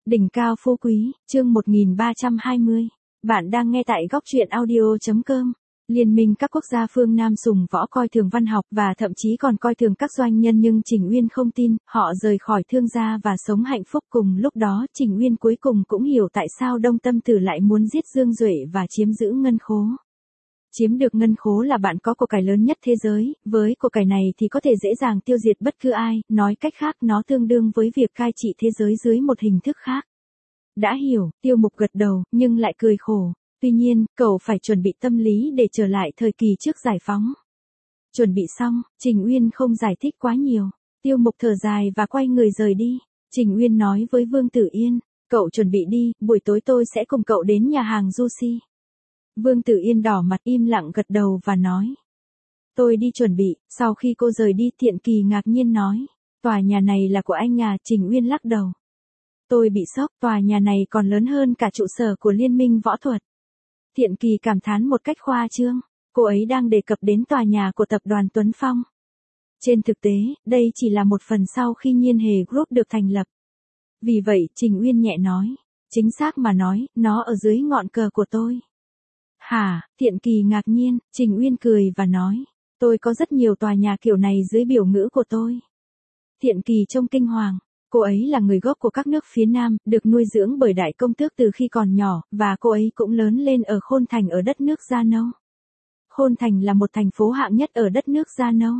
Đỉnh cao phú quý, chương 1320. Bạn đang nghe tại góc truyện audio.com. Liên minh các quốc gia phương Nam sùng võ coi thường văn học và thậm chí còn coi thường các doanh nhân, nhưng Trình Uyên không tin, họ rời khỏi thương gia và sống hạnh phúc. Cùng lúc đó Trình Uyên cuối cùng cũng hiểu tại sao Đông Tâm Tử lại muốn giết Dương Duệ và chiếm giữ ngân khố. Chiếm được ngân khố là bạn có của cải lớn nhất thế giới, với của cải này thì có thể dễ dàng tiêu diệt bất cứ ai, nói cách khác nó tương đương với việc cai trị thế giới dưới một hình thức khác. Đã hiểu, Tiêu Mục gật đầu, nhưng lại cười khổ. Tuy nhiên, cậu phải chuẩn bị tâm lý để trở lại thời kỳ trước giải phóng. Chuẩn bị xong, Trình Uyên không giải thích quá nhiều. Tiêu Mục thở dài và quay người rời đi. Trình Uyên nói với Vương Tử Yên, cậu chuẩn bị đi, buổi tối tôi sẽ cùng cậu đến nhà hàng Juicy. Vương Tử Yên đỏ mặt im lặng gật đầu và nói. Tôi đi chuẩn bị. Sau khi cô rời đi, Thiện Kỳ ngạc nhiên nói. Tòa nhà này là của anh à? Trình Uyên lắc đầu. Tôi bị sốc, tòa nhà này còn lớn hơn cả trụ sở của Liên minh võ thuật. Thiện Kỳ cảm thán một cách khoa trương. Cô ấy đang đề cập đến tòa nhà của tập đoàn Tuấn Phong. Trên thực tế, đây chỉ là một phần sau khi Nhiên Hề Group được thành lập. Vì vậy, Trình Uyên nhẹ nói. Chính xác mà nói, nó ở dưới ngọn cờ của tôi. Hả? Thiện Kỳ ngạc nhiên. Trình Uyên cười và nói. Tôi có rất nhiều tòa nhà kiểu này dưới biểu ngữ của tôi. Thiện Kỳ trông kinh hoàng. Cô ấy là người gốc của các nước phía Nam, được nuôi dưỡng bởi đại công tước từ khi còn nhỏ, và cô ấy cũng lớn lên ở Khôn Thành ở đất nước Da Nâu. Khôn Thành là một thành phố hạng nhất ở đất nước Da Nâu.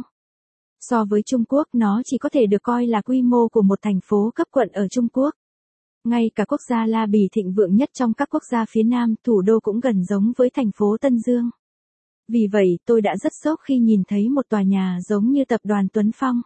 So với Trung Quốc, nó chỉ có thể được coi là quy mô của một thành phố cấp quận ở Trung Quốc. Ngay cả quốc gia La Bì thịnh vượng nhất trong các quốc gia phía Nam, thủ đô cũng gần giống với thành phố Tân Dương. Vì vậy, tôi đã rất sốc khi nhìn thấy một tòa nhà giống như tập đoàn Tuấn Phong.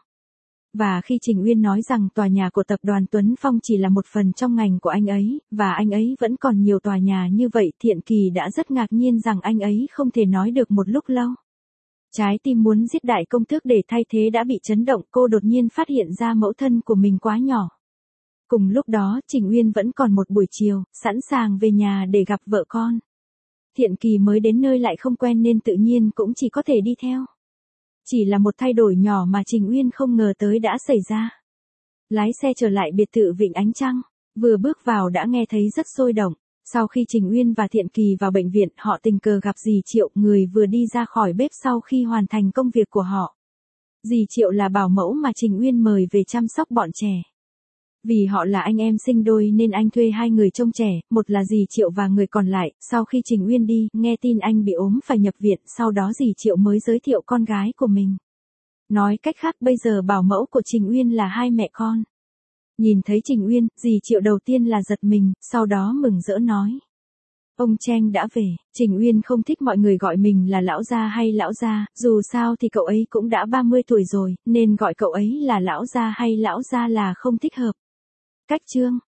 Và khi Trình Uyên nói rằng tòa nhà của tập đoàn Tuấn Phong chỉ là một phần trong ngành của anh ấy, và anh ấy vẫn còn nhiều tòa nhà như vậy, Thiện Kỳ đã rất ngạc nhiên rằng anh ấy không thể nói được một lúc lâu. Trái tim muốn giết đại công tước để thay thế đã bị chấn động, cô đột nhiên phát hiện ra mẫu thân của mình quá nhỏ. Cùng lúc đó, Trình Uyên vẫn còn một buổi chiều, sẵn sàng về nhà để gặp vợ con. Thiện Kỳ mới đến nơi lại không quen nên tự nhiên cũng chỉ có thể đi theo. Chỉ là một thay đổi nhỏ mà Trình Uyên không ngờ tới đã xảy ra. Lái xe trở lại biệt thự Vịnh Ánh Trăng, vừa bước vào đã nghe thấy rất sôi động. Sau khi Trình Uyên và Thiện Kỳ vào bệnh viện, họ tình cờ gặp dì Triệu, người vừa đi ra khỏi bếp sau khi hoàn thành công việc của họ. Dì Triệu là bảo mẫu mà Trình Uyên mời về chăm sóc bọn trẻ. Vì họ là anh em sinh đôi nên anh thuê hai người trông trẻ, một là dì Triệu và người còn lại. Sau khi Trình Uyên đi, nghe tin anh bị ốm phải nhập viện, sau đó dì Triệu mới giới thiệu con gái của mình. Nói cách khác, bây giờ bảo mẫu của Trình Uyên là hai mẹ con. Nhìn thấy Trình Uyên, dì Triệu đầu tiên là giật mình, sau đó mừng rỡ nói. Ông Cheng đã về. Trình Uyên không thích mọi người gọi mình là lão gia hay lão gia, dù sao thì cậu ấy cũng đã 30 tuổi rồi, nên gọi cậu ấy là lão gia hay lão gia là không thích hợp. Cách chương